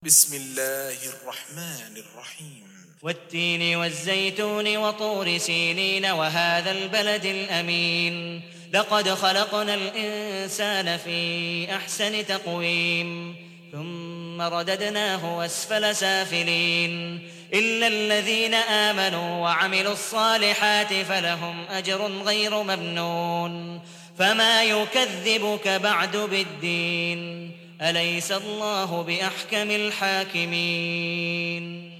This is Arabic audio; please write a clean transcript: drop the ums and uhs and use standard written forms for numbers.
بسم الله الرحمن الرحيم والتين والزيتون وطور سينين وهذا البلد الأمين لقد خلقنا الإنسان في أحسن تقويم ثم رددناه أسفل سافلين إلا الذين آمنوا وعملوا الصالحات فلهم أجر غير ممنون فما يكذبك بعد بالدين أليس الله بأحكم الحاكمين